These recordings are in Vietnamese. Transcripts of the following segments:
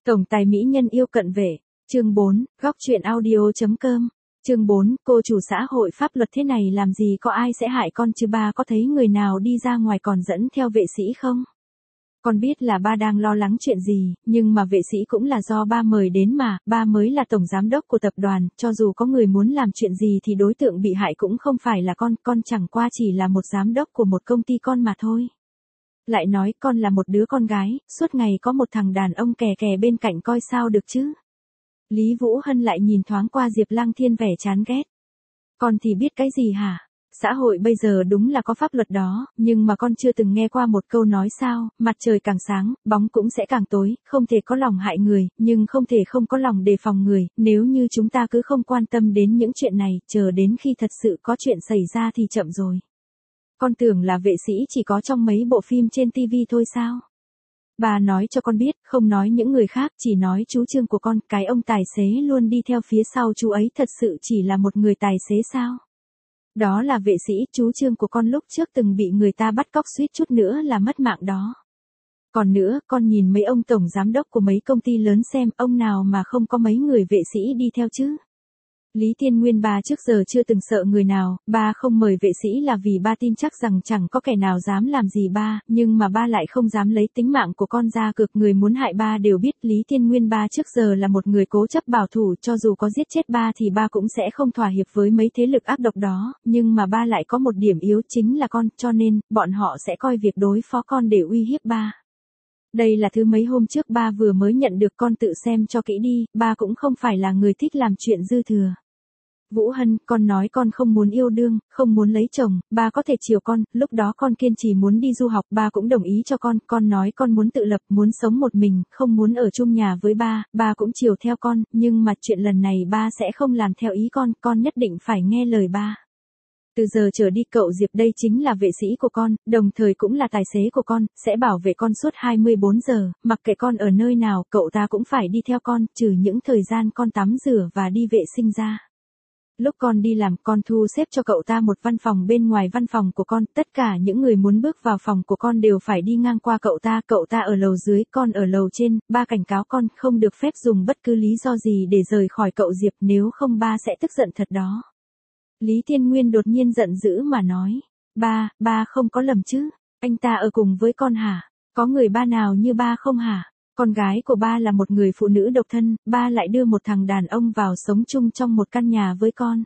Tổng tài mỹ nhân yêu cận vệ. Chương 4, góc truyện audio.com. Chương 4, cô chủ xã hội pháp luật thế này làm gì có ai sẽ hại con chứ, ba có thấy người nào đi ra ngoài còn dẫn theo vệ sĩ không? Con biết là ba đang lo lắng chuyện gì, nhưng mà vệ sĩ cũng là do ba mời đến mà, ba mới là tổng giám đốc của tập đoàn, cho dù có người muốn làm chuyện gì thì đối tượng bị hại cũng không phải là con chẳng qua chỉ là một giám đốc của một công ty con mà thôi. Lại nói con là một đứa con gái, suốt ngày có một thằng đàn ông kè kè bên cạnh coi sao được chứ. Lý Vũ Hân lại nhìn thoáng qua Diệp Lăng Thiên vẻ chán ghét. Con thì biết cái gì hả? Xã hội bây giờ đúng là có pháp luật đó, nhưng mà con chưa từng nghe qua một câu nói sao, mặt trời càng sáng, bóng cũng sẽ càng tối, không thể có lòng hại người, nhưng không thể không có lòng đề phòng người, nếu như chúng ta cứ không quan tâm đến những chuyện này, chờ đến khi thật sự có chuyện xảy ra thì chậm rồi. Con tưởng là vệ sĩ chỉ có trong mấy bộ phim trên TV thôi sao? Bà nói cho con biết, không nói những người khác, chỉ nói chú Trương của con, cái ông tài xế luôn đi theo phía sau chú ấy thật sự chỉ là một người tài xế sao? Đó là vệ sĩ, chú Trương của con lúc trước từng bị người ta bắt cóc suýt chút nữa là mất mạng đó. Còn nữa, con nhìn mấy ông tổng giám đốc của mấy công ty lớn xem, ông nào mà không có mấy người vệ sĩ đi theo chứ? Lý Tiên Nguyên ba trước giờ chưa từng sợ người nào, ba không mời vệ sĩ là vì ba tin chắc rằng chẳng có kẻ nào dám làm gì ba, nhưng mà ba lại không dám lấy tính mạng của con ra cược, người muốn hại ba đều biết Lý Tiên Nguyên ba trước giờ là một người cố chấp bảo thủ, cho dù có giết chết ba thì ba cũng sẽ không thỏa hiệp với mấy thế lực ác độc đó, nhưng mà ba lại có một điểm yếu chính là con, cho nên, bọn họ sẽ coi việc đối phó con để uy hiếp ba. Đây là thứ mấy hôm trước ba vừa mới nhận được, con tự xem cho kỹ đi, ba cũng không phải là người thích làm chuyện dư thừa. Vũ Hân, con nói con không muốn yêu đương, không muốn lấy chồng, ba có thể chiều con, lúc đó con kiên trì muốn đi du học, ba cũng đồng ý cho con nói con muốn tự lập, muốn sống một mình, không muốn ở chung nhà với ba cũng chiều theo con, nhưng mà chuyện lần này ba sẽ không làm theo ý con nhất định phải nghe lời ba. Từ giờ trở đi cậu Diệp đây chính là vệ sĩ của con, đồng thời cũng là tài xế của con, sẽ bảo vệ con suốt 24 giờ, mặc kệ con ở nơi nào, cậu ta cũng phải đi theo con, trừ những thời gian con tắm rửa và đi vệ sinh ra. Lúc con đi làm, con thu xếp cho cậu ta một văn phòng bên ngoài văn phòng của con, tất cả những người muốn bước vào phòng của con đều phải đi ngang qua cậu ta ở lầu dưới, con ở lầu trên, ba cảnh cáo con không được phép dùng bất cứ lý do gì để rời khỏi cậu Diệp, nếu không ba sẽ tức giận thật đó. Lý Tiên Nguyên đột nhiên giận dữ mà nói, ba không có lầm chứ, anh ta ở cùng với con hả? Có người ba nào như ba không hả? Con gái của ba là một người phụ nữ độc thân, ba lại đưa một thằng đàn ông vào sống chung trong một căn nhà với con.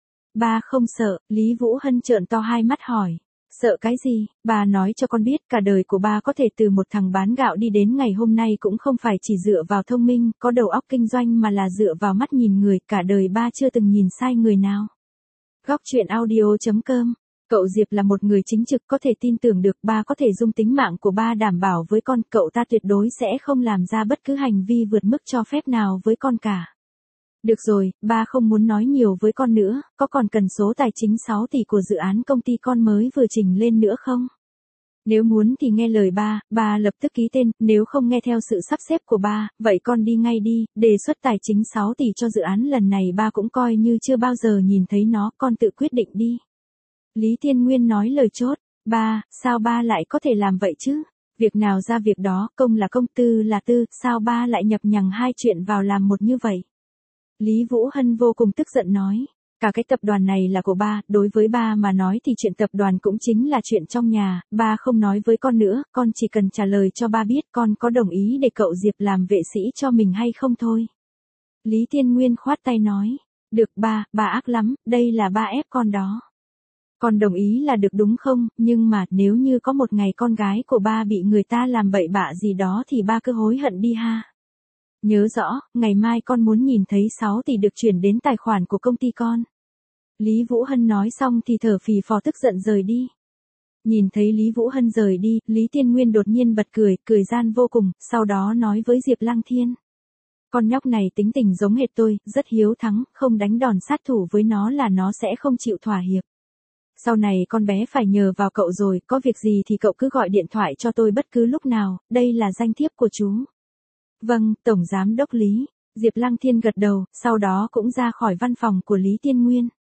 Ba không sợ, Lý Vũ Hân trợn to hai mắt hỏi. Sợ cái gì? Ba nói cho con biết, cả đời của ba có thể từ một thằng bán gạo đi đến ngày hôm nay cũng không phải chỉ dựa vào thông minh, có đầu óc kinh doanh mà là dựa vào mắt nhìn người, cả đời ba chưa từng nhìn sai người nào. Góc truyện audio.com. Cậu Diệp là một người chính trực, có thể tin tưởng được, ba có thể dùng tính mạng của ba đảm bảo với con, cậu ta tuyệt đối sẽ không làm ra bất cứ hành vi vượt mức cho phép nào với con cả. Được rồi, ba không muốn nói nhiều với con nữa, có còn cần số tài chính 6 tỷ của dự án công ty con mới vừa trình lên nữa không? Nếu muốn thì nghe lời ba lập tức ký tên, nếu không nghe theo sự sắp xếp của ba, vậy con đi ngay đi, đề xuất tài chính 6 tỷ cho dự án lần này ba cũng coi như chưa bao giờ nhìn thấy nó, con tự quyết định đi. Lý Tiên Nguyên nói lời chốt, sao ba lại có thể làm vậy chứ? Việc nào ra việc đó, công là công, tư là tư, sao ba lại nhập nhằng hai chuyện vào làm một như vậy? Lý Vũ Hân vô cùng tức giận nói, cả cái tập đoàn này là của ba, đối với ba mà nói thì chuyện tập đoàn cũng chính là chuyện trong nhà, ba không nói với con nữa, con chỉ cần trả lời cho ba biết con có đồng ý để cậu Diệp làm vệ sĩ cho mình hay không thôi. Lý Tiên Nguyên khoát tay nói, được ba ác lắm, đây là ba ép con đó. Con đồng ý là được đúng không, nhưng mà nếu như có một ngày con gái của ba bị người ta làm bậy bạ gì đó thì ba cứ hối hận đi ha. Nhớ rõ, ngày mai con muốn nhìn thấy 6 tỷ được chuyển đến tài khoản của công ty con. Lý Vũ Hân nói xong thì thở phì phò tức giận rời đi. Nhìn thấy Lý Vũ Hân rời đi, Lý Tiên Nguyên đột nhiên bật cười gian vô cùng, sau đó nói với Diệp Lăng Thiên. Con nhóc này tính tình giống hệt tôi, rất hiếu thắng, không đánh đòn sát thủ với nó là nó sẽ không chịu thỏa hiệp. Sau này con bé phải nhờ vào cậu rồi, có việc gì thì cậu cứ gọi điện thoại cho tôi bất cứ lúc nào, đây là danh thiếp của chú. Vâng, Tổng Giám đốc Lý. Diệp Lăng Thiên gật đầu, sau đó cũng ra khỏi văn phòng của Lý Tiên Nguyên.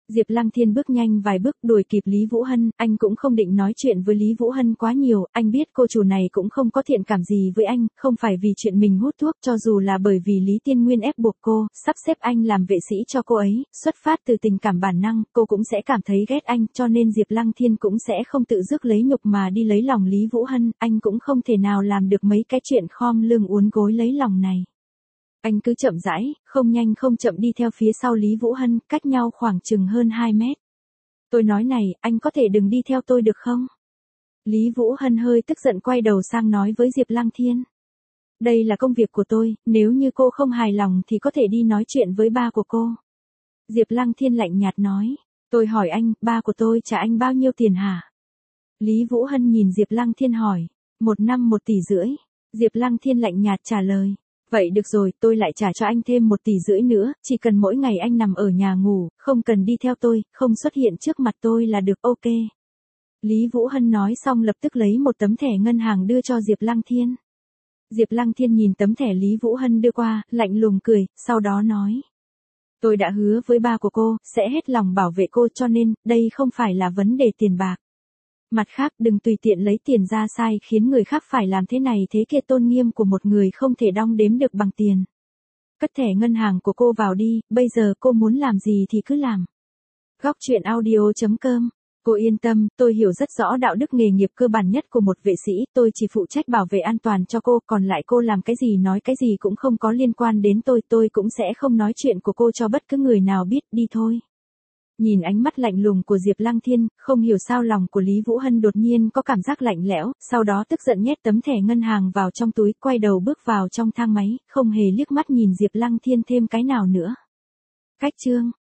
Diệp Lăng Thiên bước nhanh vài bước đuổi kịp Lý Vũ Hân, anh cũng không định nói chuyện với Lý Vũ Hân quá nhiều, anh biết cô chủ này cũng không có thiện cảm gì với anh, không phải vì chuyện mình hút thuốc, cho dù là bởi vì Lý Tiên Nguyên ép buộc cô, sắp xếp anh làm vệ sĩ cho cô ấy, xuất phát từ tình cảm bản năng, cô cũng sẽ cảm thấy ghét anh, cho nên Diệp Lăng Thiên cũng sẽ không tự rước lấy nhục mà đi lấy lòng Lý Vũ Hân, anh cũng không thể nào làm được mấy cái chuyện khom lưng uốn gối lấy lòng này. Anh cứ chậm rãi, không nhanh không chậm đi theo phía sau Lý Vũ Hân, cách nhau khoảng chừng hơn 2 mét. Tôi nói này, anh có thể đừng đi theo tôi được không? Lý Vũ Hân hơi tức giận quay đầu sang nói với Diệp Lăng Thiên. Đây là công việc của tôi, nếu như cô không hài lòng thì có thể đi nói chuyện với ba của cô. Diệp Lăng Thiên lạnh nhạt nói. Tôi hỏi anh, ba của tôi trả anh bao nhiêu tiền hả? Lý Vũ Hân nhìn Diệp Lăng Thiên hỏi. 1 năm 1,5 tỷ. Diệp Lăng Thiên lạnh nhạt trả lời. Vậy được rồi, tôi lại trả cho anh thêm 1,5 tỷ nữa, chỉ cần mỗi ngày anh nằm ở nhà ngủ, không cần đi theo tôi, không xuất hiện trước mặt tôi là được, ok. Lý Vũ Hân nói xong lập tức lấy một tấm thẻ ngân hàng đưa cho Diệp Lăng Thiên. Diệp Lăng Thiên nhìn tấm thẻ Lý Vũ Hân đưa qua, lạnh lùng cười, sau đó nói. Tôi đã hứa với ba của cô, sẽ hết lòng bảo vệ cô cho nên, đây không phải là vấn đề tiền bạc. Mặt khác đừng tùy tiện lấy tiền ra sai khiến người khác phải làm thế này thế kia, tôn nghiêm của một người không thể đong đếm được bằng tiền. Cất thẻ ngân hàng của cô vào đi, bây giờ cô muốn làm gì thì cứ làm. Góc truyện audio.com. Cô yên tâm, tôi hiểu rất rõ đạo đức nghề nghiệp cơ bản nhất của một vệ sĩ, tôi chỉ phụ trách bảo vệ an toàn cho cô, còn lại cô làm cái gì nói cái gì cũng không có liên quan đến tôi cũng sẽ không nói chuyện của cô cho bất cứ người nào biết, đi thôi. Nhìn ánh mắt lạnh lùng của Diệp Lăng Thiên, không hiểu sao lòng của Lý Vũ Hân đột nhiên có cảm giác lạnh lẽo, sau đó tức giận nhét tấm thẻ ngân hàng vào trong túi, quay đầu bước vào trong thang máy, không hề liếc mắt nhìn Diệp Lăng Thiên thêm cái nào nữa. Cách chương